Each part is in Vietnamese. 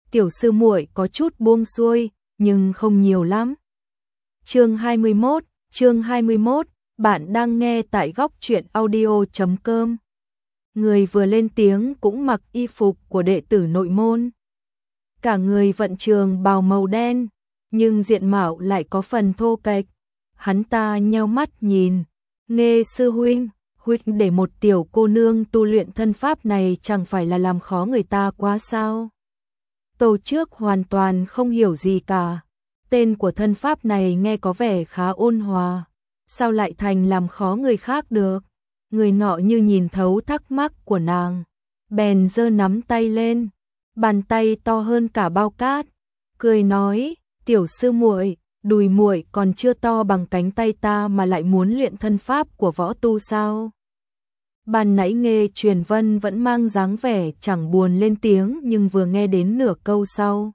tiểu sư muội có chút buông xuôi, nhưng không nhiều lắm. Chương 21, bạn đang nghe tại góc truyện audio.com. Người vừa lên tiếng cũng mặc y phục của đệ tử nội môn. Cả người vận trường bào màu đen, nhưng diện mạo lại có phần thô kệch. Hắn ta nheo mắt nhìn, Nghê sư huynh để một tiểu cô nương tu luyện thân pháp này chẳng phải là làm khó người ta quá sao? Tô Trước hoàn toàn không hiểu gì cả. Tên của thân pháp này nghe có vẻ khá ôn hòa, sao lại thành làm khó người khác được? Người nọ như nhìn thấu thắc mắc của nàng, bèn giơ nắm tay lên, bàn tay to hơn cả bao cát, cười nói: "Tiểu sư muội, đùi muội còn chưa to bằng cánh tay ta mà lại muốn luyện thân pháp của võ tu sao?" Ban nãy Nghê Truyền Vân vẫn mang dáng vẻ chẳng buồn lên tiếng, nhưng vừa nghe đến nửa câu sau,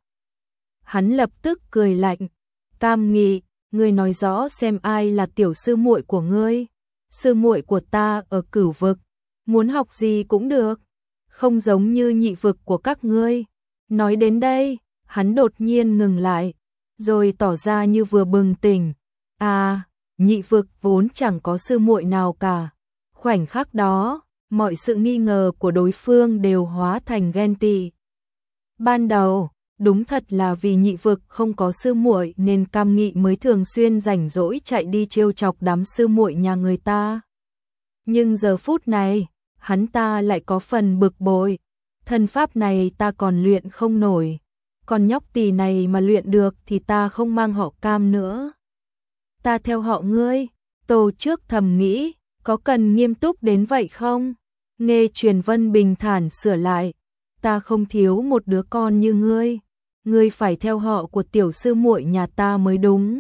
hắn lập tức cười lạnh. "Tam Nghị, ngươi nói rõ xem ai là tiểu sư muội của ngươi?" "Sư muội của ta ở Cửu vực, muốn học gì cũng được, không giống như Nhị vực của các ngươi." Nói đến đây, hắn đột nhiên ngừng lại, rồi tỏ ra như vừa bừng tỉnh. "À, Nhị vực vốn chẳng có sư muội nào cả." Khoảnh khắc đó, mọi sự nghi ngờ của đối phương đều hóa thành ghen tị. Ban đầu, đúng thật là vì Nhị vực không có sư muội nên Cam Nghị mới thường xuyên rảnh rỗi chạy đi trêu chọc đám sư muội nhà người ta. Nhưng giờ phút này, hắn ta lại có phần bực bội. Thân pháp này ta còn luyện không nổi, còn nhóc tỳ này mà luyện được thì ta không mang họ Cam nữa. Ta theo họ ngươi. Tô Trước thầm nghĩ, có cần nghiêm túc đến vậy không? Nghê Truyền Vân bình thản sửa lại, ta không thiếu một đứa con như ngươi, ngươi phải theo họ của tiểu sư muội nhà ta mới đúng.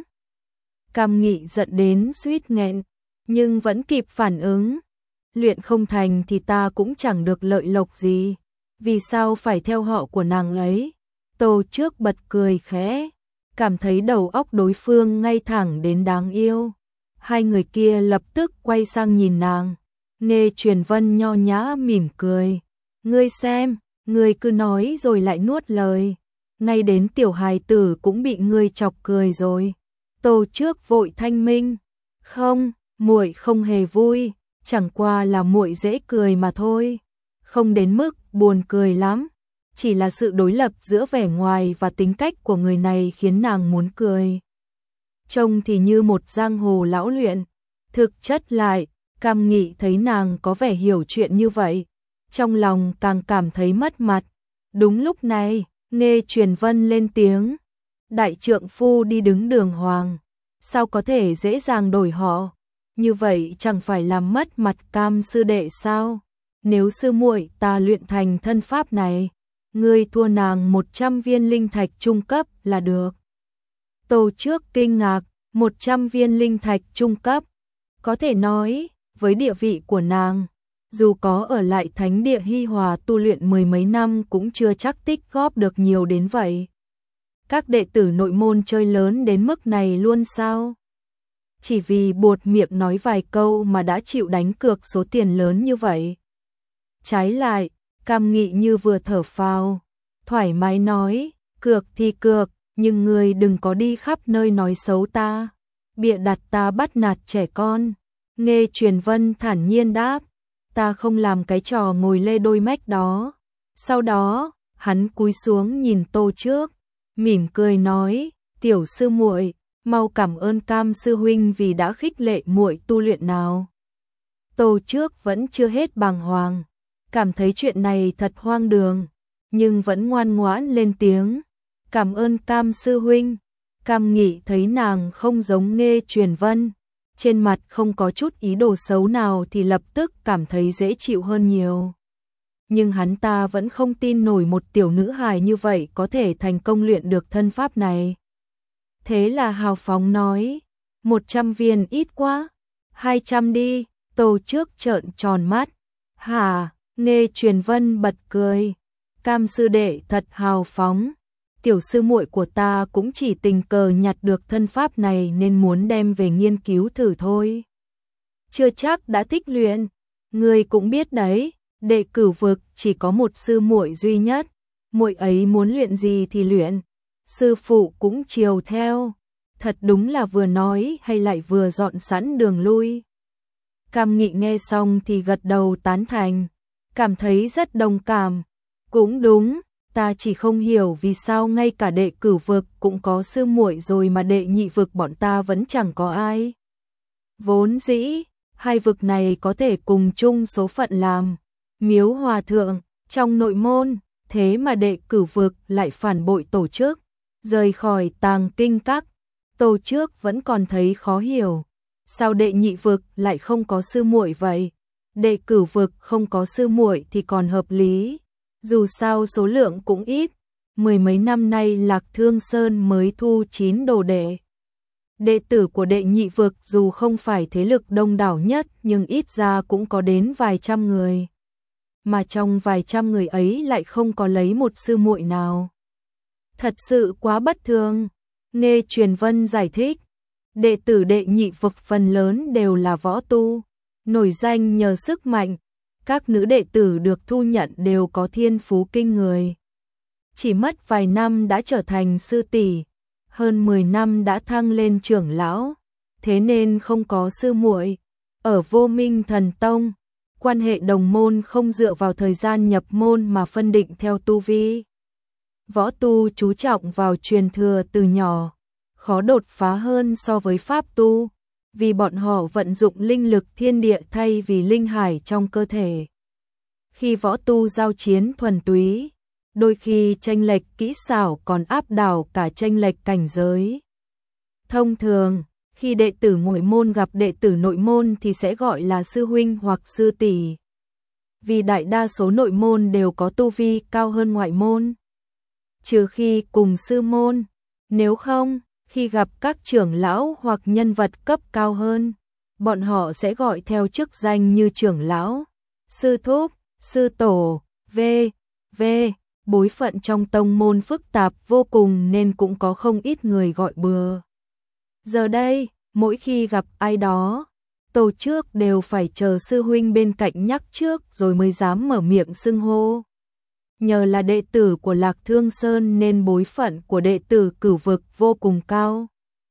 Cam Nghị giận đến suýt nghẹn, nhưng vẫn kịp phản ứng. Luyện không thành thì ta cũng chẳng được lợi lộc gì, vì sao phải theo họ của nàng ấy? Tô Trước bật cười khẽ, cảm thấy đầu óc đối phương ngay thẳng đến đáng yêu. Hai người kia lập tức quay sang nhìn nàng. Nghê Truyền Vân nho nhã mỉm cười. "Ngươi xem, ngươi cứ nói rồi lại nuốt lời. Ngay đến tiểu hài tử cũng bị ngươi chọc cười rồi." Tô Trước vội thanh minh. "Không, muội không hề vui, chẳng qua là muội dễ cười mà thôi. Không đến mức buồn cười lắm. Chỉ là sự đối lập giữa vẻ ngoài và tính cách của người này khiến nàng muốn cười. Trông thì như một giang hồ lão luyện, thực chất lại, Cam Nghị thấy nàng có vẻ hiểu chuyện như vậy, trong lòng càng cảm thấy mất mặt." Đúng lúc này, Nghê Truyền Vân lên tiếng: "Đại trượng phu đi đứng đường hoàng, sao có thể dễ dàng đổi họ? Như vậy chẳng phải làm mất mặt Cam sư đệ sao? Nếu sư muội ta luyện thành thân pháp này, ngươi thua nàng 100 viên linh thạch trung cấp là được." Tô Trước kinh ngạc, 100 viên linh thạch trung cấp. Có thể nói, với địa vị của nàng, dù có ở lại thánh địa Hi Hòa tu luyện mười mấy năm cũng chưa chắc tích góp được nhiều đến vậy. Các đệ tử nội môn chơi lớn đến mức này luôn sao? Chỉ vì buột miệng nói vài câu mà đã chịu đánh cược số tiền lớn như vậy. Trái lại, Cam Nghị như vừa thở phào, thoải mái nói: "Cược thì cược, nhưng ngươi đừng có đi khắp nơi nói xấu ta, bịa đặt ta bắt nạt trẻ con." Nghê Truyền Vân thản nhiên đáp: "Ta không làm cái trò ngồi lê đôi mách đó." Sau đó, hắn cúi xuống nhìn Tô Trước, mỉm cười nói: "Tiểu sư muội, mau cảm ơn Cam sư huynh vì đã khích lệ muội tu luyện nào." Tô Trước vẫn chưa hết bàng hoàng, cảm thấy chuyện này thật hoang đường, nhưng vẫn ngoan ngoãn lên tiếng: "Cảm ơn Cam sư huynh." Cam Nghị thấy nàng không giống Nghê Truyền Vân, trên mặt không có chút ý đồ xấu nào thì lập tức cảm thấy dễ chịu hơn nhiều. Nhưng hắn ta vẫn không tin nổi một tiểu nữ hài như vậy có thể thành công luyện được thân pháp này. Thế là hào phóng nói: 100 viên ít quá, 200 đi. Tô Trước trợn tròn mắt. "Hả?" Nghê Truyền Vân bật cười: "Cam sư đệ thật hào phóng. Tiểu sư muội của ta cũng chỉ tình cờ nhặt được thân pháp này nên muốn đem về nghiên cứu thử thôi. Chưa chắc đã thích luyện. Ngươi cũng biết đấy, đệ Cửu vực chỉ có một sư muội duy nhất, muội ấy muốn luyện gì thì luyện, sư phụ cũng chiều theo. Thật đúng là vừa nói hay lại vừa dọn sẵn đường lui. Cam Nghị nghe xong thì gật đầu tán thành, cảm thấy rất đồng cảm. Cũng đúng, ta chỉ không hiểu vì sao ngay cả đệ cửu vực cũng có sư muội rồi mà đệ nhị vực bọn ta vẫn chẳng có ai. Vốn dĩ, hai vực này có thể cùng chung số phận làm miếu hòa thượng trong nội môn, thế mà đệ cửu vực lại phản bội tổ chức, rời khỏi Tàng Kinh Các. Tổ chức vẫn còn thấy khó hiểu, sao đệ nhị vực lại không có sư muội vậy? Đệ cửu vực không có sư muội thì còn hợp lý, dù sao số lượng cũng ít, mười mấy năm nay Lạc Thương Sơn mới thu 9 đồ đệ. Đệ tử của đệ nhị vực dù không phải thế lực đông đảo nhất nhưng ít ra cũng có đến vài trăm người. Mà trong vài trăm người ấy lại không có lấy một sư muội nào. Thật sự quá bất thường. Nghe Truyền Vân giải thích, đệ tử đệ nhị vực phần lớn đều là võ tu, nổi danh nhờ sức mạnh. Các nữ đệ tử được thu nhận đều có thiên phú kinh người. Chỉ mất vài năm đã trở thành sư tỷ, hơn 10 năm đã thăng lên trưởng lão, thế nên không có sư muội. Ở Vô Minh Thần Tông, quan hệ đồng môn không dựa vào thời gian nhập môn mà phân định theo tu vi. Võ tu chú trọng vào truyền thừa từ nhỏ, khó đột phá hơn so với pháp tu, vì bọn họ vận dụng linh lực thiên địa thay vì linh hải trong cơ thể. Khi võ tu giao chiến thuần túy, đôi khi chênh lệch kỹ xảo còn áp đảo cả chênh lệch cảnh giới. Thông thường, khi đệ tử ngoại môn gặp đệ tử nội môn thì sẽ gọi là sư huynh hoặc sư tỷ. Vì đại đa số nội môn đều có tu vi cao hơn ngoại môn, trừ khi cùng sư môn, nếu không, khi gặp các trưởng lão hoặc nhân vật cấp cao hơn, bọn họ sẽ gọi theo chức danh như trưởng lão, sư thúc, sư tổ, v.v. Bối phận trong tông môn phức tạp vô cùng nên cũng có không ít người gọi bừa. Giờ đây, mỗi khi gặp ai đó, tổ trước đều phải chờ sư huynh bên cạnh nhắc trước rồi mới dám mở miệng xưng hô. Nhờ là đệ tử của Lạc Thương Sơn nên bối phận của đệ tử cửu vực vô cùng cao.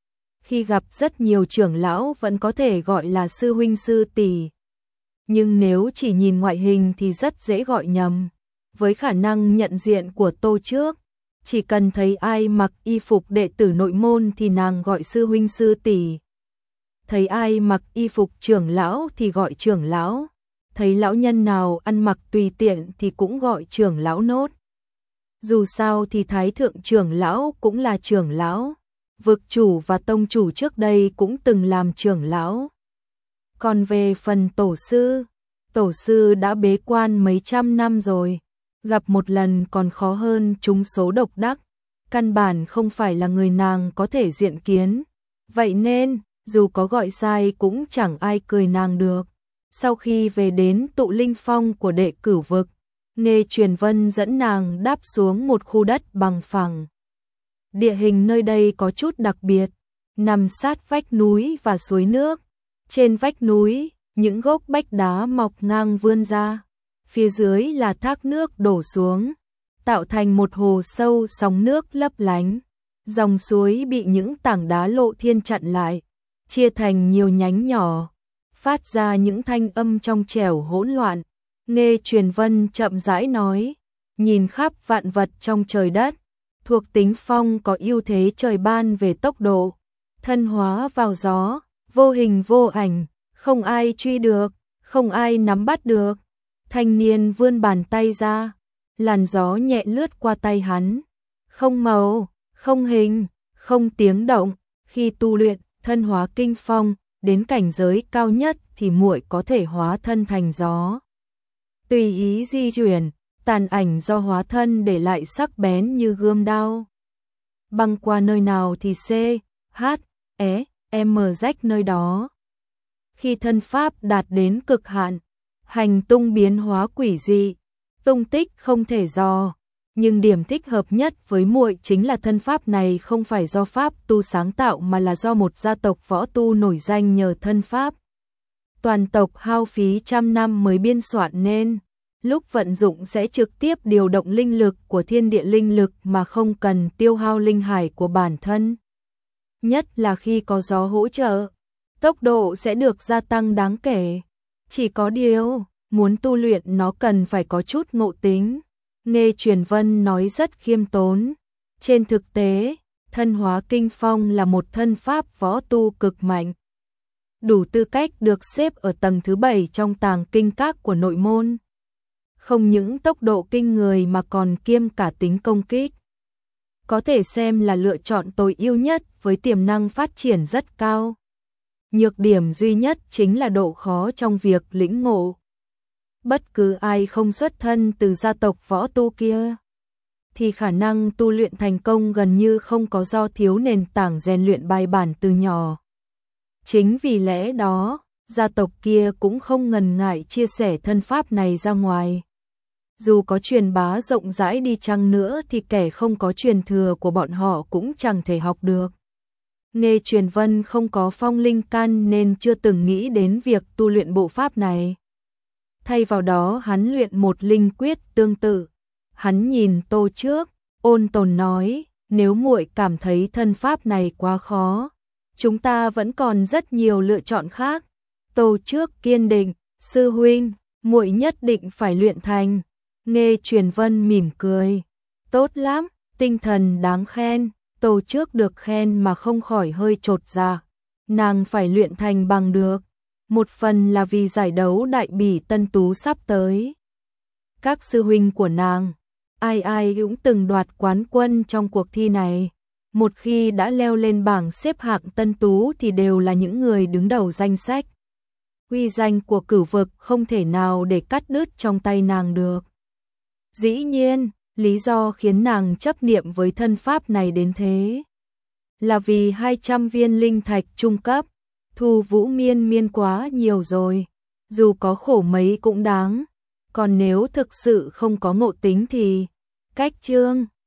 Khi gặp rất nhiều trưởng lão vẫn có thể gọi là sư huynh sư tỷ. Nhưng nếu chỉ nhìn ngoại hình thì rất dễ gọi nhầm. Với khả năng nhận diện của Tô Trước, chỉ cần thấy ai mặc y phục đệ tử nội môn thì nàng gọi sư huynh sư tỷ. Thấy ai mặc y phục trưởng lão thì gọi trưởng lão. Thấy lão nhân nào ăn mặc tùy tiện thì cũng gọi trưởng lão nốt. Dù sao thì thái thượng trưởng lão cũng là trưởng lão, vực chủ và tông chủ trước đây cũng từng làm trưởng lão. Còn về phần tổ sư đã bế quan mấy trăm năm rồi, gặp một lần còn khó hơn trúng số độc đắc, căn bản không phải là người nàng có thể diện kiến. Vậy nên, dù có gọi sai cũng chẳng ai cười nàng được. Sau khi về đến tụ linh phong của đệ cửu vực, Nghe Truyền Vân dẫn nàng đáp xuống một khu đất bằng phẳng. Địa hình nơi đây có chút đặc biệt, nằm sát vách núi và suối nước. Trên vách núi, những gốc bách đá mọc ngang vươn ra, phía dưới là thác nước đổ xuống, tạo thành một hồ sâu sóng nước lấp lánh. Dòng suối bị những tảng đá lộ thiên chặn lại, chia thành nhiều nhánh nhỏ, phát ra những thanh âm trong trẻo hỗn loạn. Nghe Truyền Vân chậm rãi nói, nhìn khắp vạn vật trong trời đất, thuộc tính phong có ưu thế trời ban về tốc độ, thân hóa vào gió, vô hình vô ảnh, không ai truy được, không ai nắm bắt được. Thanh niên vươn bàn tay ra, làn gió nhẹ lướt qua tay hắn, không màu, không hình, không tiếng động. Khi tu luyện thân hóa kinh phong đến cảnh giới cao nhất thì muội có thể hóa thân thành gió, tùy ý di chuyển, tàn ảnh do hóa thân để lại sắc bén như gươm đao. Băng qua nơi nào thì rách nơi đó. Khi thân pháp đạt đến cực hạn, hành tung biến hóa quỷ dị, tung tích không thể dò. Nhưng điểm thích hợp nhất với muội chính là thân pháp này không phải do pháp tu sáng tạo mà là do một gia tộc võ tu nổi danh nhờ thân pháp. Toàn tộc hao phí trăm năm mới biên soạn nên, lúc vận dụng sẽ trực tiếp điều động linh lực của thiên địa linh lực mà không cần tiêu hao linh hải của bản thân. Nhất là khi có gió hỗ trợ, tốc độ sẽ được gia tăng đáng kể. Chỉ có điều, muốn tu luyện nó cần phải có chút ngộ tính. Nghe Truyền Vân nói rất khiêm tốn. Trên thực tế, Thân Hóa Kinh Phong là một thân pháp võ tu cực mạnh, đủ tư cách được xếp ở tầng thứ 7 trong tàng kinh các của nội môn. Không những tốc độ kinh người mà còn kiêm cả tính công kích. Có thể xem là lựa chọn tối ưu nhất với tiềm năng phát triển rất cao. Nhược điểm duy nhất chính là độ khó trong việc lĩnh ngộ. Bất cứ ai không xuất thân từ gia tộc võ tu kia, thì khả năng tu luyện thành công gần như không có do thiếu nền tảng rèn luyện bài bản từ nhỏ. Chính vì lẽ đó, gia tộc kia cũng không ngần ngại chia sẻ thân pháp này ra ngoài. Dù có truyền bá rộng rãi đi chăng nữa thì kẻ không có truyền thừa của bọn họ cũng chẳng thể học được. Nghe Truyền Vân không có phong linh căn nên chưa từng nghĩ đến việc tu luyện bộ pháp này. Thay vào đó hắn luyện một linh quyết tương tự. Hắn nhìn Tô Trước, ôn tồn nói, nếu muội cảm thấy thân pháp này quá khó, chúng ta vẫn còn rất nhiều lựa chọn khác. Tô Trước kiên định, sư huynh, muội nhất định phải luyện thành. Nghe Truyền Vân mỉm cười, tốt lắm, tinh thần đáng khen. Tô Trước được khen mà không khỏi hơi chột dạ. Nàng phải luyện thành bằng được. Một phần là vì giải đấu Đại Bỉ Tân Tú sắp tới. Các sư huynh của nàng, ai ai cũng từng đoạt quán quân trong cuộc thi này. Một khi đã leo lên bảng xếp hạng Tân Tú thì đều là những người đứng đầu danh sách. Uy danh của Cửu Vực không thể nào để cắt đứt trong tay nàng được. Dĩ nhiên, lý do khiến nàng chấp niệm với thân pháp này đến thế là vì 200 viên linh thạch trung cấp, Thu Vũ miên miên quá nhiều rồi, dù có khổ mấy cũng đáng. Còn nếu thực sự không có ngộ tính thì cách chương